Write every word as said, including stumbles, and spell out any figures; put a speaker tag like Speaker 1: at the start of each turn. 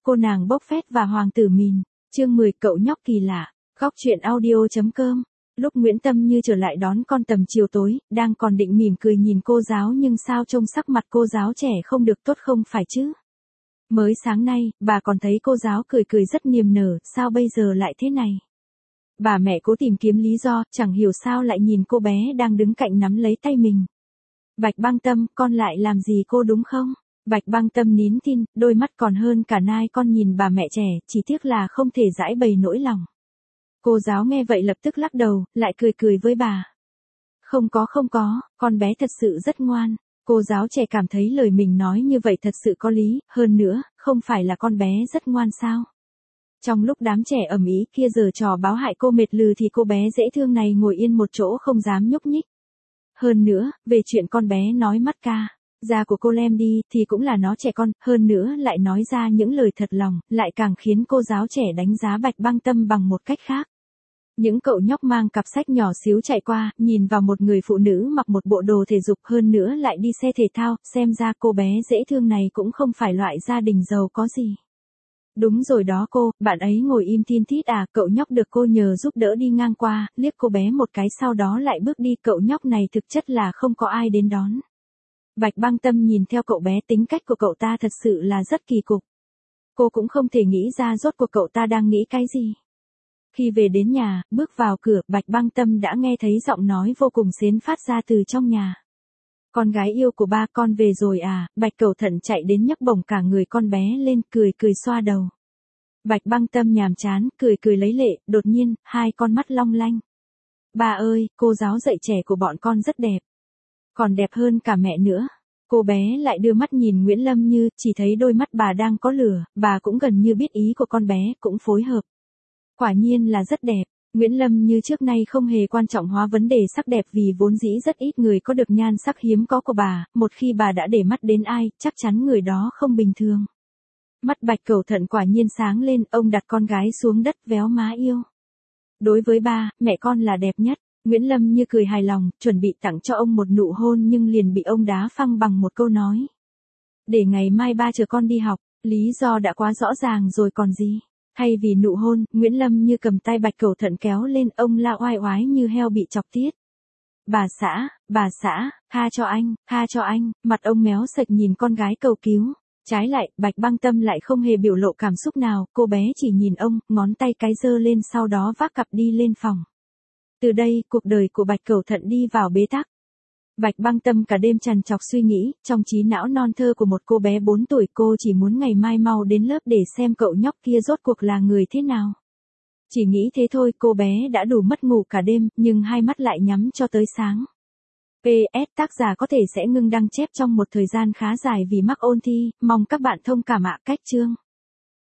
Speaker 1: cô nàng bốc phét và hoàng tử mìn. Chương mười cậu nhóc kỳ lạ. Góc truyện audio.com. Lúc Nguyễn Tâm Như trở lại đón con tầm chiều tối, đang còn định mỉm cười nhìn cô giáo nhưng sao trông sắc mặt cô giáo trẻ không được tốt không phải chứ. Mới sáng nay, bà còn thấy cô giáo cười cười rất niềm nở, sao bây giờ lại thế này? Bà mẹ cố tìm kiếm lý do, chẳng hiểu sao lại nhìn cô bé đang đứng cạnh nắm lấy tay mình. Bạch Băng Tâm, con lại làm gì cô đúng không? Bạch Băng Tâm nín thinh, đôi mắt còn hơn cả nai con nhìn bà mẹ trẻ, chỉ tiếc là không thể giải bày nỗi lòng. Cô giáo nghe vậy lập tức lắc đầu, lại cười cười với bà. Không có không có, con bé thật sự rất ngoan. Cô giáo trẻ cảm thấy lời mình nói như vậy thật sự có lý, hơn nữa, không phải là con bé rất ngoan sao? Trong lúc đám trẻ ầm ĩ kia giở trò báo hại cô mệt lừ thì cô bé dễ thương này ngồi yên một chỗ không dám nhúc nhích. Hơn nữa, về chuyện con bé nói mắt ca, da của cô lem đi thì cũng là nó trẻ con, hơn nữa lại nói ra những lời thật lòng, lại càng khiến cô giáo trẻ đánh giá Bạch Băng Tâm bằng một cách khác. Những cậu nhóc mang cặp sách nhỏ xíu chạy qua, nhìn vào một người phụ nữ mặc một bộ đồ thể dục hơn nữa lại đi xe thể thao, xem ra cô bé dễ thương này cũng không phải loại gia đình giàu có gì. Đúng rồi đó cô, bạn ấy ngồi im thin thít à, cậu nhóc được cô nhờ giúp đỡ đi ngang qua, liếc cô bé một cái sau đó lại bước đi, cậu nhóc này thực chất là không có ai đến đón. Bạch Băng Tâm nhìn theo cậu bé, tính cách của cậu ta thật sự là rất kỳ cục. Cô cũng không thể nghĩ ra rốt cuộc cậu ta đang nghĩ cái gì. Khi về đến nhà, bước vào cửa, Bạch Băng Tâm đã nghe thấy giọng nói vô cùng xến phát ra từ trong nhà. Con gái yêu của ba, con về rồi à? Bạch Cẩu Thận chạy đến nhấc bổng cả người con bé lên, cười cười xoa đầu. Bạch Băng Tâm nhàm chán, cười cười lấy lệ, đột nhiên, hai con mắt long lanh. Ba ơi, cô giáo dạy trẻ của bọn con rất đẹp. Còn đẹp hơn cả mẹ nữa. Cô bé lại đưa mắt nhìn Nguyễn Lâm Như, chỉ thấy đôi mắt bà đang có lửa, bà cũng gần như biết ý của con bé, cũng phối hợp. Quả nhiên là rất đẹp. Nguyễn Lâm Như trước nay không hề quan trọng hóa vấn đề sắc đẹp vì vốn dĩ rất ít người có được nhan sắc hiếm có của bà, một khi bà đã để mắt đến ai, chắc chắn người đó không bình thường. Mắt Bạch Cẩu Thận quả nhiên sáng lên, ông đặt con gái xuống đất, véo má yêu. Đối với ba, mẹ con là đẹp nhất. Nguyễn Lâm Như cười hài lòng, chuẩn bị tặng cho ông một nụ hôn nhưng liền bị ông đá phăng bằng một câu nói. Để ngày mai ba chờ con đi học, lý do đã quá rõ ràng rồi còn gì. Thay vì nụ hôn, Nguyễn Lâm Như cầm tay Bạch Cẩu Thận kéo lên, ông la oai oái như heo bị chọc tiết. Bà xã, bà xã, tha cho anh, tha cho anh, mặt ông méo sạch nhìn con gái cầu cứu. Trái lại, Bạch Băng Tâm lại không hề biểu lộ cảm xúc nào, cô bé chỉ nhìn ông, ngón tay cái giơ lên sau đó vác cặp đi lên phòng. Từ đây, cuộc đời của Bạch Cẩu Thận đi vào bế tắc. Bạch Băng Tâm cả đêm trằn trọc suy nghĩ, trong trí não non thơ của một cô bé bốn tuổi, cô chỉ muốn ngày mai mau đến lớp để xem cậu nhóc kia rốt cuộc là người thế nào. Chỉ nghĩ thế thôi, cô bé đã đủ mất ngủ cả đêm, nhưng hai mắt lại nhắm cho tới sáng. pê ét tác giả có thể sẽ ngưng đăng chép trong một thời gian khá dài vì mắc ôn thi, mong các bạn thông cảm ạ. Cách chương